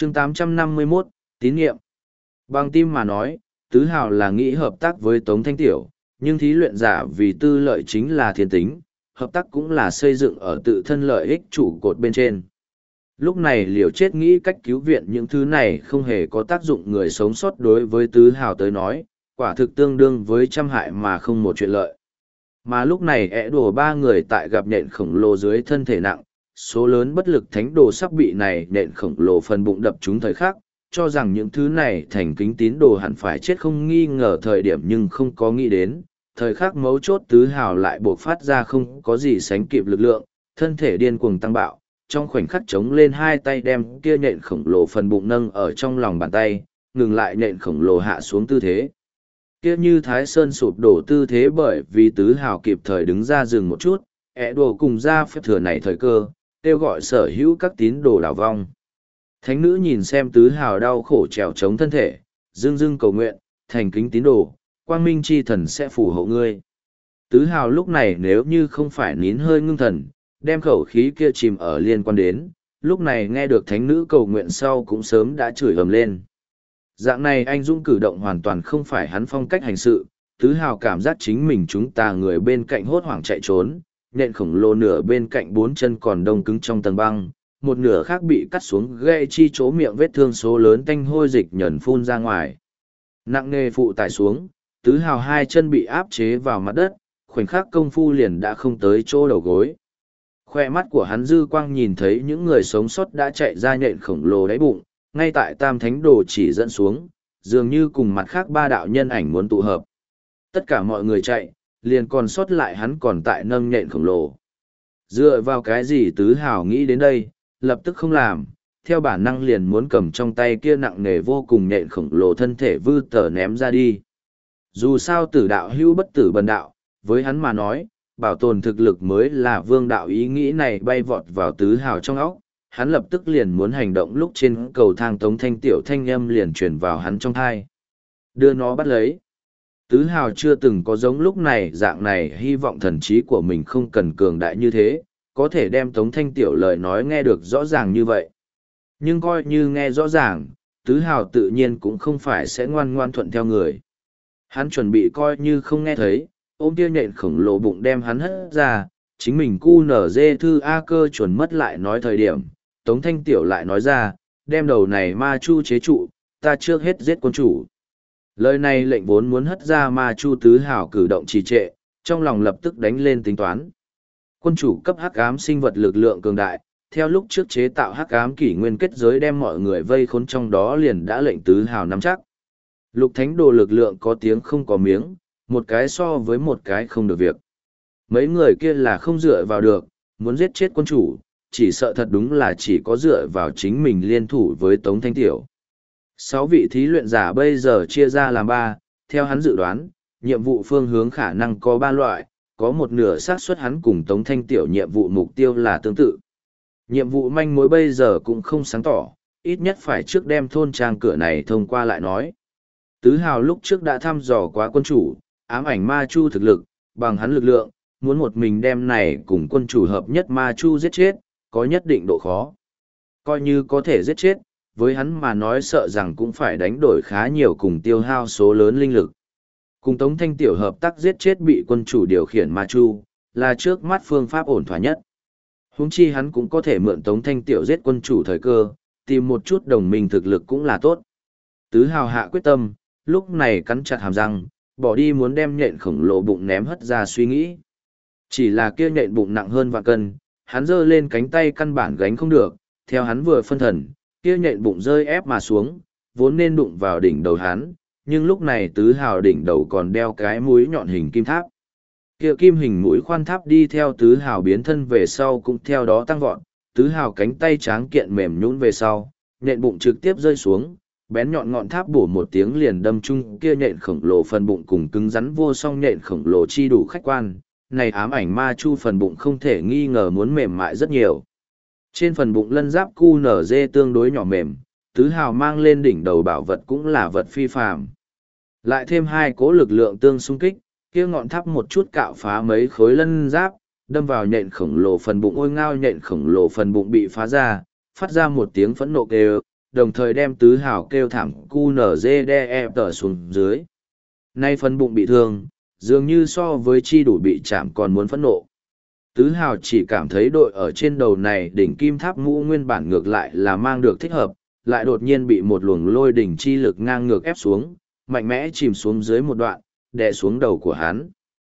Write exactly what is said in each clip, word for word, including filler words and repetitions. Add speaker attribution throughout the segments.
Speaker 1: chương tám trăm năm mươi mốt, tín nhiệm. Bằng tim mà nói, Tứ Hào là nghĩ hợp tác với Tống Thanh Tiểu, nhưng thí luyện giả vì tư lợi chính là thiên tính, hợp tác cũng là xây dựng ở tự thân lợi ích trụ cột bên trên. Lúc này liều chết nghĩ cách cứu viện những thứ này không hề có tác dụng người sống sót đối với Tứ Hào tới nói, quả thực tương đương với trăm hại mà không một chuyện lợi. Mà lúc này ẻ đùa ba người tại gặp nện khổng lồ dưới thân thể nặng, số lớn bất lực thánh đồ sắp bị này nện khổng lồ phần bụng đập trúng thời khắc, cho rằng những thứ này thành kính tín đồ hẳn phải chết không nghi ngờ thời điểm nhưng không có nghĩ đến. Thời khắc mấu chốt Tứ Hào lại buộc phát ra không có gì sánh kịp lực lượng, thân thể điên cuồng tăng bạo, trong khoảnh khắc chống lên hai tay đem kia nện khổng lồ phần bụng nâng ở trong lòng bàn tay, ngừng lại nện khổng lồ hạ xuống tư thế. Kia như Thái Sơn sụp đổ tư thế bởi vì Tứ Hào kịp thời đứng ra dừng một chút, ẻ đồ cùng ra phép thừa này thời cơ, kêu gọi sở hữu các tín đồ đảo vong. Thánh nữ nhìn xem Tứ Hào đau khổ trèo chống thân thể, dưng dưng cầu nguyện, thành kính tín đồ, quang minh chi thần sẽ phù hộ ngươi. Tứ Hào lúc này nếu như không phải nín hơi ngưng thần, đem khẩu khí kia chìm ở liên quan đến, lúc này nghe được thánh nữ cầu nguyện sau cũng sớm đã chửi ầm lên. Dạng này anh dũng cử động hoàn toàn không phải hắn phong cách hành sự, Tứ Hào cảm giác chính mình chúng ta người bên cạnh hốt hoảng chạy trốn, nện khổng lồ nửa bên cạnh bốn chân còn đông cứng trong tầng băng, một nửa khác bị cắt xuống gây chi chỗ miệng vết thương số lớn tanh hôi dịch nhờn phun ra ngoài. Nặng nề phụ tải xuống, Tứ Hào hai chân bị áp chế vào mặt đất, khoảnh khắc công phu liền đã không tới chỗ đầu gối. Khoe mắt của hắn dư quang nhìn thấy những người sống sót đã chạy ra nện khổng lồ đáy bụng, ngay tại tam thánh đồ chỉ dẫn xuống, dường như cùng mặt khác ba đạo nhân ảnh muốn tụ hợp. Tất cả mọi người chạy, liền còn sót lại hắn còn tại nâng nện khổng lồ. Dựa vào cái gì Tứ Hào nghĩ đến đây, lập tức không làm, theo bản năng liền muốn cầm trong tay kia nặng nề vô cùng nện khổng lồ thân thể vư tờ ném ra đi. Dù sao tử đạo hữu bất tử bần đạo, với hắn mà nói, bảo tồn thực lực mới là vương đạo ý nghĩ này bay vọt vào Tứ Hào trong óc, hắn lập tức liền muốn hành động lúc trên cầu thang Tống Thanh Tiểu thanh âm liền truyền vào hắn trong thai. Đưa nó bắt lấy. Tứ Hào chưa từng có giống lúc này dạng này hy vọng thần trí của mình không cần cường đại như thế, có thể đem Tống Thanh Tiểu lời nói nghe được rõ ràng như vậy. Nhưng coi như nghe rõ ràng, Tứ Hào tự nhiên cũng không phải sẽ ngoan ngoan thuận theo người. Hắn chuẩn bị coi như không nghe thấy, ôm kia nhện khổng lồ bụng đem hắn hất ra, chính mình cu nở dê thư A cơ chuẩn mất lại nói thời điểm, Tống Thanh Tiểu lại nói ra, đem đầu này ma chu chế trụ, ta trước hết giết quân chủ. Lời này lệnh vốn muốn hất ra ma chu Tứ Hào cử động trì trệ, trong lòng lập tức đánh lên tính toán. Quân chủ cấp hắc ám sinh vật lực lượng cường đại, theo lúc trước chế tạo hắc ám kỷ nguyên kết giới đem mọi người vây khốn trong đó liền đã lệnh Tứ Hào nắm chắc. Lục thánh đồ lực lượng có tiếng không có miếng, một cái so với một cái không được việc. Mấy người kia là không dựa vào được, muốn giết chết quân chủ, chỉ sợ thật đúng là chỉ có dựa vào chính mình liên thủ với Tống Thanh Tiểu. Sáu vị thí luyện giả bây giờ chia ra làm ba, theo hắn dự đoán, nhiệm vụ phương hướng khả năng có ba loại, có một nửa xác suất hắn cùng Tống Thanh Tiểu nhiệm vụ mục tiêu là tương tự. Nhiệm vụ manh mối bây giờ cũng không sáng tỏ, ít nhất phải trước đem thôn trang cửa này thông qua lại nói. Tứ Hào lúc trước đã thăm dò quá quân chủ, ám ảnh ma chu thực lực, bằng hắn lực lượng, muốn một mình đem này cùng quân chủ hợp nhất ma chu giết chết, có nhất định độ khó. Coi như có thể giết chết, với hắn mà nói sợ rằng cũng phải đánh đổi khá nhiều cùng tiêu hao số lớn linh lực. Cùng Tống Thanh Tiểu hợp tác giết chết bị quân chủ điều khiển ma chu, là trước mắt phương pháp ổn thỏa nhất. Huống chi hắn cũng có thể mượn Tống Thanh Tiểu giết quân chủ thời cơ, tìm một chút đồng minh thực lực cũng là tốt. Tứ Hào hạ quyết tâm, lúc này cắn chặt hàm răng, bỏ đi muốn đem nhện khổng lồ bụng ném hất ra suy nghĩ. Chỉ là kia nhện bụng nặng hơn vạn cân, hắn giơ lên cánh tay căn bản gánh không được, theo hắn vừa phân thần, kia nhện bụng rơi ép mà xuống, vốn nên đụng vào đỉnh đầu hắn, nhưng lúc này Tứ Hào đỉnh đầu còn đeo cái mũi nhọn hình kim tháp. Kia kim hình mũi khoan tháp đi theo Tứ Hào biến thân về sau cũng theo đó tăng vọt, Tứ Hào cánh tay tráng kiện mềm nhũn về sau, nhện bụng trực tiếp rơi xuống, bén nhọn ngọn tháp bổ một tiếng liền đâm chung kia nhện khổng lồ phần bụng cùng cứng rắn vô song nhện khổng lồ chi đủ khách quan, này ám ảnh ma chu phần bụng không thể nghi ngờ muốn mềm mại rất nhiều. Trên phần bụng lân giáp cu nở dê tương đối nhỏ mềm, Tứ Hào mang lên đỉnh đầu bảo vật cũng là vật phi phàm. Lại thêm hai cỗ lực lượng tương xung kích, kia ngọn tháp một chút cạo phá mấy khối lân giáp, đâm vào nhện khổng lồ phần bụng ôi ngao nhện khổng lồ phần bụng bị phá ra, phát ra một tiếng phẫn nộ kêu, đồng thời đem tứ hào kêu thảm cu nở dê đe e tở xuống dưới. Nay phần bụng bị thương, dường như so với chi đủ bị chạm còn muốn phẫn nộ. Tứ hào chỉ cảm thấy đội ở trên đầu này đỉnh kim tháp mũ nguyên bản ngược lại là mang được thích hợp, lại đột nhiên bị một luồng lôi đỉnh chi lực ngang ngược ép xuống, mạnh mẽ chìm xuống dưới một đoạn, đè xuống đầu của hắn.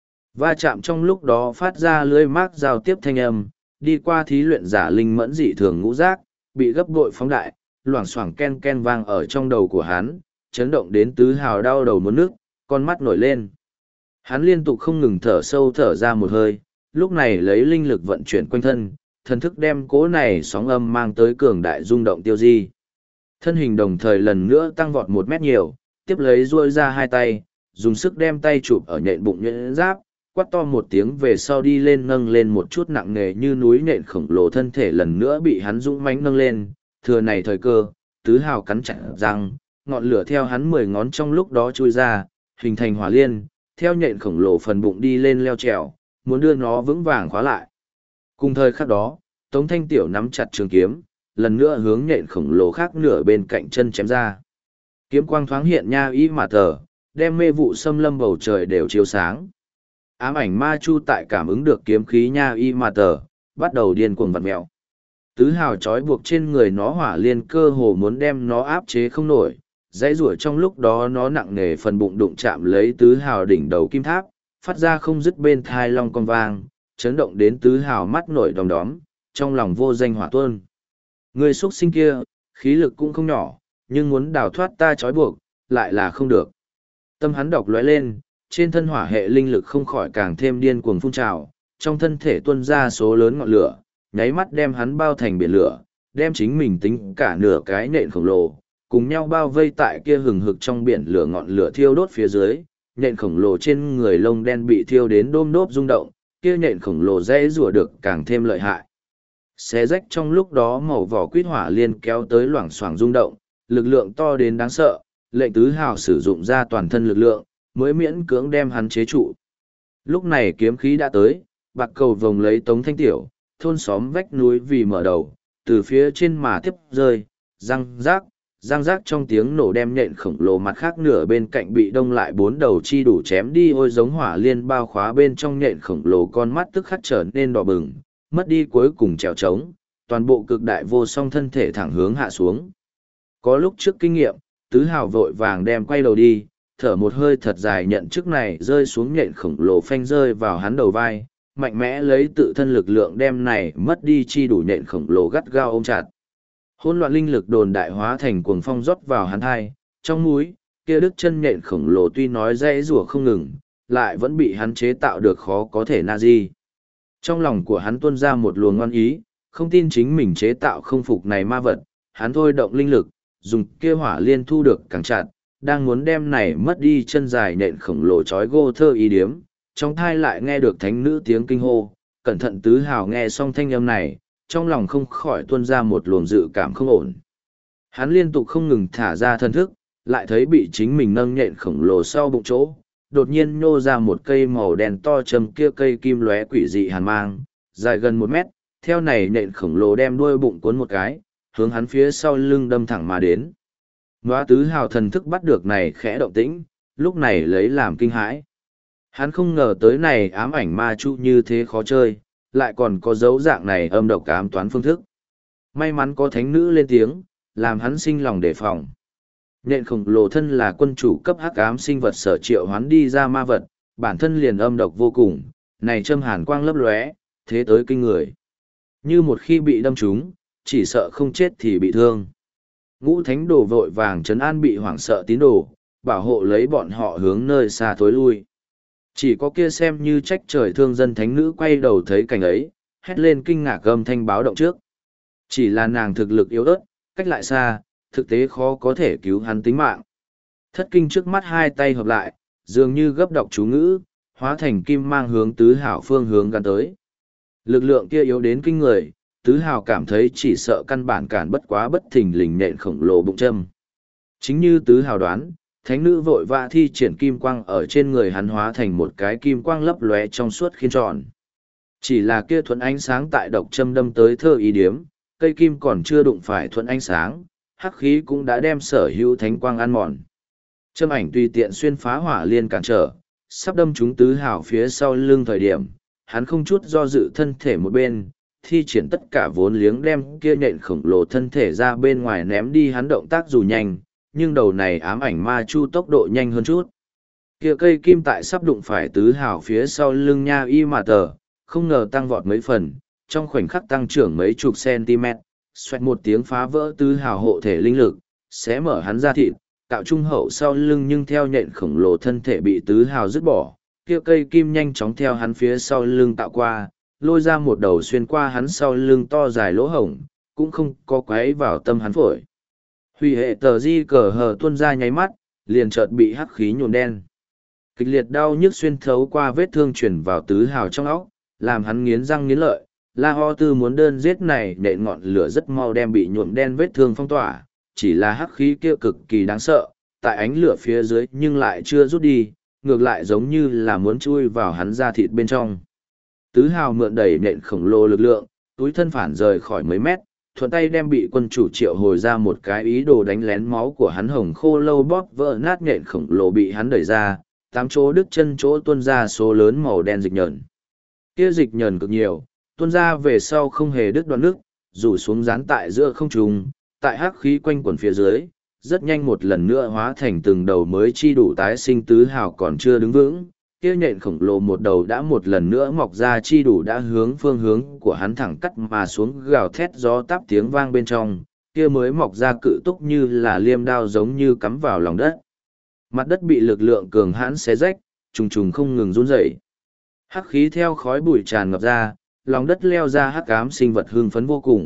Speaker 1: Va chạm trong lúc đó phát ra lưới mác giao tiếp thanh âm, đi qua thí luyện giả linh mẫn dị thường ngũ giác, bị gấp bội phóng đại, loảng xoảng ken ken vang ở trong đầu của hắn, chấn động đến tứ hào đau đầu muốn nước, con mắt nổi lên. Hắn liên tục không ngừng thở sâu thở ra một hơi, lúc này lấy linh lực vận chuyển quanh thân, thần thức đem cố này sóng âm mang tới cường đại rung động tiêu di. Thân hình đồng thời lần nữa tăng vọt một mét nhiều, tiếp lấy duỗi ra hai tay, dùng sức đem tay chụp ở nhện bụng nhuyễn giáp, quát to một tiếng về sau đi lên nâng lên một chút nặng nề như núi nện khổng lồ thân thể lần nữa bị hắn dũng mãnh nâng lên, thừa này thời cơ, tứ hào cắn chặt răng, ngọn lửa theo hắn mười ngón trong lúc đó chui ra, hình thành hỏa liên, theo nhện khổng lồ phần bụng đi lên leo trèo, muốn đưa nó vững vàng khóa lại. Cùng thời khắc đó, Tống Thanh Tiểu nắm chặt trường kiếm, lần nữa hướng nhện khổng lồ khác nửa bên cạnh chân chém ra. Kiếm quang thoáng hiện nha ý mà tờ, đem mê vụ xâm lâm bầu trời đều chiếu sáng. Ám ảnh ma chu tại cảm ứng được kiếm khí nha y mà tờ, bắt đầu điên cuồng vặn mèo. Tứ hào trói buộc trên người nó hỏa liên cơ hồ muốn đem nó áp chế không nổi, dãy rủa trong lúc đó nó nặng nề phần bụng đụng chạm lấy tứ hào đỉnh đầu kim tháp, phát ra không dứt bên thai long con vang, chấn động đến tứ hào mắt nổi đom đóm, trong lòng vô danh hỏa tuôn. Người xuất sinh kia, khí lực cũng không nhỏ, nhưng muốn đào thoát ta trói buộc, lại là không được. Tâm hắn đọc lóe lên, trên thân hỏa hệ linh lực không khỏi càng thêm điên cuồng phun trào, trong thân thể tuôn ra số lớn ngọn lửa, nháy mắt đem hắn bao thành biển lửa, đem chính mình tính cả nửa cái nện khổng lồ, cùng nhau bao vây tại kia hừng hực trong biển lửa ngọn lửa thiêu đốt phía dưới, nện khổng lồ trên người lông đen bị thiêu đến đôm đốp rung động, kia nện khổng lồ dễ rủa được càng thêm lợi hại. Xé rách trong lúc đó màu vỏ quýt hỏa liên kéo tới loảng xoảng rung động, lực lượng to đến đáng sợ, lệnh tứ hào sử dụng ra toàn thân lực lượng, mới miễn cưỡng đem hắn chế trụ. Lúc này kiếm khí đã tới, bạc cầu vồng lấy Tống Thanh Tiểu, thôn xóm vách núi vì mở đầu, từ phía trên mà tiếp rơi, răng rác, răng rác trong tiếng nổ đem nhện khổng lồ mặt khác nửa bên cạnh bị đông lại bốn đầu chi đủ chém đi ôi giống hỏa liên bao khóa bên trong nhện khổng lồ con mắt tức khắc trở nên đỏ bừng, mất đi cuối cùng trèo trống, toàn bộ cực đại vô song thân thể thẳng hướng hạ xuống. Có lúc trước kinh nghiệm, tứ hào vội vàng đem quay đầu đi, thở một hơi thật dài nhận chức này rơi xuống nhện khổng lồ phanh rơi vào hắn đầu vai, mạnh mẽ lấy tự thân lực lượng đem này mất đi chi đủ nhện khổng lồ gắt gao ôm chặt. Hỗn loạn linh lực đồn đại hóa thành cuồng phong rót vào hắn hai, trong mũi, kia đứt chân nhện khổng lồ tuy nói dãy rủa không ngừng, lại vẫn bị hắn chế tạo được khó có thể na di. Trong lòng của hắn tuôn ra một luồng ngoan ý, không tin chính mình chế tạo không phục này ma vật, hắn thôi động linh lực, dùng kia hỏa liên thu được càng chặt, đang muốn đem này mất đi chân dài nện khổng lồ chói gô thơ ý điếm, trong thai lại nghe được thánh nữ tiếng kinh hô, cẩn thận tứ hào nghe xong thanh âm này, trong lòng không khỏi tuôn ra một luồng dự cảm không ổn. Hắn liên tục không ngừng thả ra thân thức, lại thấy bị chính mình nâng nhện khổng lồ sau bụng chỗ, đột nhiên nhô ra một cây màu đen to châm kia cây kim lóe quỷ dị hàn mang, dài gần một mét, theo này nhện khổng lồ đem đuôi bụng cuốn một cái, hướng hắn phía sau lưng đâm thẳng mà đến. Nóa tứ hào thần thức bắt được này khẽ động tĩnh, lúc này lấy làm kinh hãi. Hắn không ngờ tới này ám ảnh ma chu như thế khó chơi, lại còn có dấu dạng này âm độc ám toán phương thức. May mắn có thánh nữ lên tiếng, làm hắn sinh lòng đề phòng. Nhện khổng lồ thân là quân chủ cấp hắc ám sinh vật sở triệu hoán đi ra ma vật, bản thân liền âm độc vô cùng, này châm hàn quang lấp lóe, thế tới kinh người. Như một khi bị đâm trúng, chỉ sợ không chết thì bị thương. Ngũ thánh đồ vội vàng trấn an bị hoảng sợ tín đồ, bảo hộ lấy bọn họ hướng nơi xa thối lui. Chỉ có kia xem như trách trời thương dân thánh nữ quay đầu thấy cảnh ấy, hét lên kinh ngạc gầm thanh báo động trước. Chỉ là nàng thực lực yếu ớt, cách lại xa, thực tế khó có thể cứu hắn tính mạng. Thất kinh trước mắt hai tay hợp lại, dường như gấp đọc chú ngữ, hóa thành kim mang hướng tứ hảo phương hướng gắn tới. Lực lượng kia yếu đến kinh người, tứ hào cảm thấy chỉ sợ căn bản cản bất quá bất thình lình nện khổng lồ bụng châm. Chính như tứ hào đoán, thánh nữ vội vã thi triển kim quang ở trên người hắn hóa thành một cái kim quang lấp lóe trong suốt khiên tròn. Chỉ là kia thuận ánh sáng tại độc châm đâm tới thơ ý điếm, cây kim còn chưa đụng phải thuận ánh sáng, hắc khí cũng đã đem sở hữu thánh quang ăn mòn. Châm ảnh tùy tiện xuyên phá hỏa liên cản trở, sắp đâm trúng tứ hào phía sau lưng thời điểm, hắn không chút do dự thân thể một bên, thi triển tất cả vốn liếng đem kia nhện khổng lồ thân thể ra bên ngoài ném đi. Hắn động tác dù nhanh, nhưng đầu này ám ảnh ma chu tốc độ nhanh hơn chút. Kia cây kim tại sắp đụng phải tứ hào phía sau lưng nha y mà tờ, không ngờ tăng vọt mấy phần, trong khoảnh khắc tăng trưởng mấy chục cm, xoẹt một tiếng phá vỡ tứ hào hộ thể linh lực, xé mở hắn ra thịt, cạo trung hậu sau lưng, nhưng theo nhện khổng lồ thân thể bị tứ hào dứt bỏ, kia cây kim nhanh chóng theo hắn phía sau lưng tạo qua, lôi ra một đầu xuyên qua hắn sau lưng to dài lỗ hổng, cũng không có quấy vào tâm hắn phổi. Hủy hệ tờ di cờ hờ tuôn ra nháy mắt, liền chợt bị hắc khí nhuộm đen. Kịch liệt đau nhức xuyên thấu qua vết thương chuyển vào tứ hào trong óc, làm hắn nghiến răng nghiến lợi. La Ho Tư muốn đơn giết này nện ngọn lửa rất mau đem bị nhuộm đen vết thương phong tỏa, chỉ là hắc khí kia cực kỳ đáng sợ, tại ánh lửa phía dưới nhưng lại chưa rút đi, ngược lại giống như là muốn chui vào hắn da thịt bên trong. Tứ hào mượn đẩy nện khổng lồ lực lượng, túi thân phản rời khỏi mấy mét, thuận tay đem bị quân chủ triệu hồi ra một cái ý đồ đánh lén máu của hắn hồng khô lâu bóp vỡ nát nện khổng lồ bị hắn đẩy ra, tám chỗ đứt chân chỗ tuôn ra số lớn màu đen dịch nhờn. Kia dịch nhờn cực nhiều, tuôn ra về sau không hề đứt đoạn nước, rủ xuống dán tại giữa không trung, tại hắc khí quanh quẩn phía dưới, rất nhanh một lần nữa hóa thành từng đầu mới chi đủ tái sinh. Tứ hào còn chưa đứng vững, kia nhện khổng lồ một đầu đã một lần nữa mọc ra chi đủ đã hướng phương hướng của hắn thẳng cắt mà xuống, gào thét gió táp tiếng vang bên trong, kia mới mọc ra cự túc như là liêm đao giống như cắm vào lòng đất. Mặt đất bị lực lượng cường hãn xé rách, trùng trùng không ngừng run rẩy. Hắc khí theo khói bụi tràn ngập ra, lòng đất leo ra hắc ám sinh vật hưng phấn vô cùng.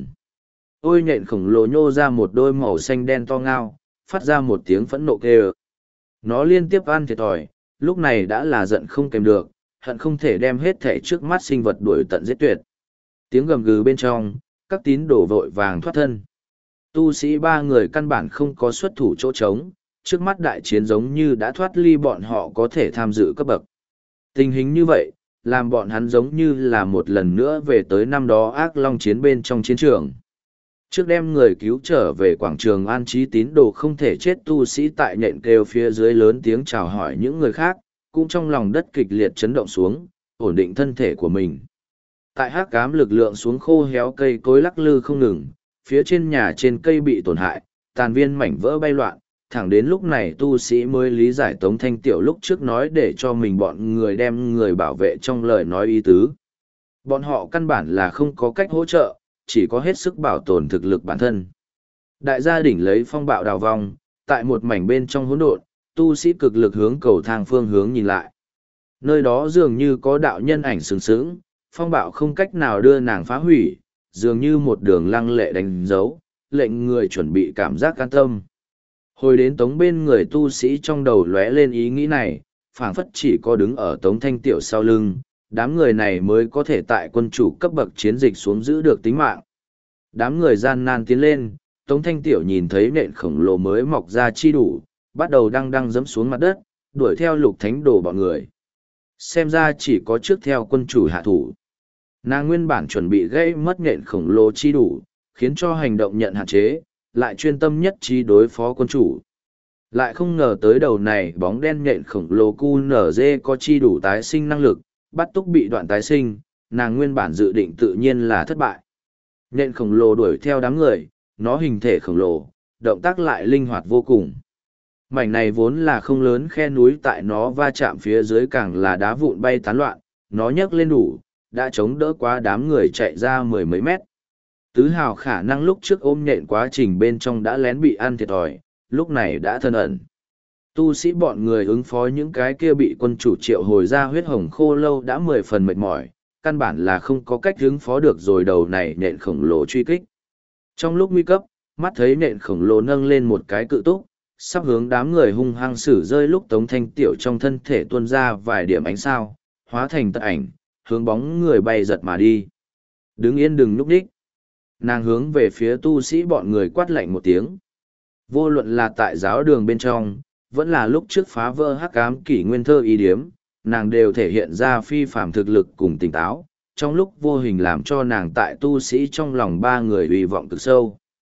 Speaker 1: Ôi nhện khổng lồ nhô ra một đôi màu xanh đen to ngao, phát ra một tiếng phẫn nộ kêu. Nó liên tiếp ăn thiệt thòi, lúc này đã là giận không kèm được, hận không thể đem hết thể trước mắt sinh vật đuổi tận giết tuyệt. Tiếng gầm gừ bên trong, các tín đồ vội vàng thoát thân. Tu sĩ ba người căn bản không có xuất thủ chỗ trống, trước mắt đại chiến giống như đã thoát ly bọn họ có thể tham dự cấp bậc. Tình hình như vậy, làm bọn hắn giống như là một lần nữa về tới năm đó ác long chiến bên trong chiến trường. Trước đem người cứu trở về quảng trường an trí tín đồ không thể chết tu sĩ tại nhện kêu phía dưới lớn tiếng chào hỏi những người khác, cũng trong lòng đất kịch liệt chấn động xuống, ổn định thân thể của mình. Tại hắc ám lực lượng xuống khô héo cây cối lắc lư không ngừng, phía trên nhà trên cây bị tổn hại, tàn viên mảnh vỡ bay loạn, thẳng đến lúc này tu sĩ mới lý giải Tống Thanh Tiểu lúc trước nói để cho mình bọn người đem người bảo vệ trong lời nói ý tứ. Bọn họ căn bản là không có cách hỗ trợ, chỉ có hết sức bảo tồn thực lực bản thân. Đại gia đỉnh lấy phong bạo đào vong, tại một mảnh bên trong hỗn độn, tu sĩ cực lực hướng cầu thang phương hướng nhìn lại. Nơi đó dường như có đạo nhân ảnh sừng sững, phong bạo không cách nào đưa nàng phá hủy, dường như một đường lăng lệ đánh dấu, lệnh người chuẩn bị cảm giác an tâm. Hồi đến Tống bên người tu sĩ trong đầu lóe lên ý nghĩ này, phảng phất chỉ có đứng ở Tống Thanh Tiểu sau lưng, đám người này mới có thể tại quân chủ cấp bậc chiến dịch xuống giữ được tính mạng. Đám người gian nan tiến lên, Tống Thanh Tiểu nhìn thấy nện khổng lồ mới mọc ra chi đủ, bắt đầu đăng đăng dẫm xuống mặt đất, đuổi theo Lục Thánh Đồ bọn người. Xem ra chỉ có trước theo quân chủ hạ thủ. Nàng nguyên bản chuẩn bị gây mất nện khổng lồ chi đủ, khiến cho hành động nhận hạn chế, lại chuyên tâm nhất trí đối phó quân chủ. Lại không ngờ tới đầu này bóng đen nhện khổng lồ cu nở dê có chi đủ tái sinh năng lực, bắt túc bị đoạn tái sinh, nàng nguyên bản dự định tự nhiên là thất bại. Nhện khổng lồ đuổi theo đám người, nó hình thể khổng lồ, động tác lại linh hoạt vô cùng. Mảnh này vốn là không lớn khe núi tại nó va chạm phía dưới càng là đá vụn bay tán loạn, nó nhấc lên đủ, đã chống đỡ quá đám người chạy ra mười mấy mét. Tứ hào khả năng lúc trước ôm nhện quá trình bên trong đã lén bị ăn thiệt thòi, lúc này đã thân ẩn. Tu sĩ bọn người ứng phó những cái kia bị quân chủ triệu hồi ra huyết hồng khô lâu đã mười phần mệt mỏi, căn bản là không có cách ứng phó được rồi đầu này nện khổng lồ truy kích. Trong lúc nguy cấp, mắt thấy nện khổng lồ nâng lên một cái cự túc, sắp hướng đám người hung hăng xử rơi lúc Tống Thanh Tiểu trong thân thể tuôn ra vài điểm ánh sao, hóa thành tật ảnh, hướng bóng người bay giật mà đi. Đứng yên đừng núp đích. Nàng hướng về phía tu sĩ bọn người quát lạnh một tiếng. Vô luận là tại giáo đường bên trong, vẫn là lúc trước phá vỡ hắc ám kỷ nguyên thơ y điếm, nàng đều thể hiện ra phi phàm thực lực cùng tỉnh táo, trong lúc vô hình làm cho nàng tại tu sĩ trong lòng ba người uy vọng cực sâu.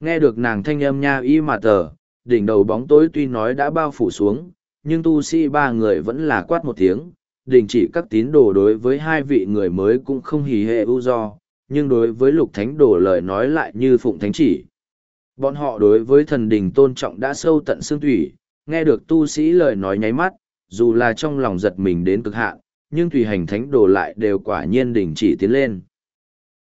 Speaker 1: Nghe được nàng thanh âm nha y mà tờ, đỉnh đầu bóng tối tuy nói đã bao phủ xuống, nhưng tu sĩ ba người vẫn là quát một tiếng, đình chỉ các tín đồ đối với hai vị người mới cũng không hì hệ ưu do, nhưng đối với lục thánh đồ lời nói lại như phụng thánh chỉ. Bọn họ đối với thần đình tôn trọng đã sâu tận xương thủy, nghe được tu sĩ lời nói nháy mắt, dù là trong lòng giật mình đến cực hạn, nhưng tùy hành thánh đồ lại đều quả nhiên đình chỉ tiến lên.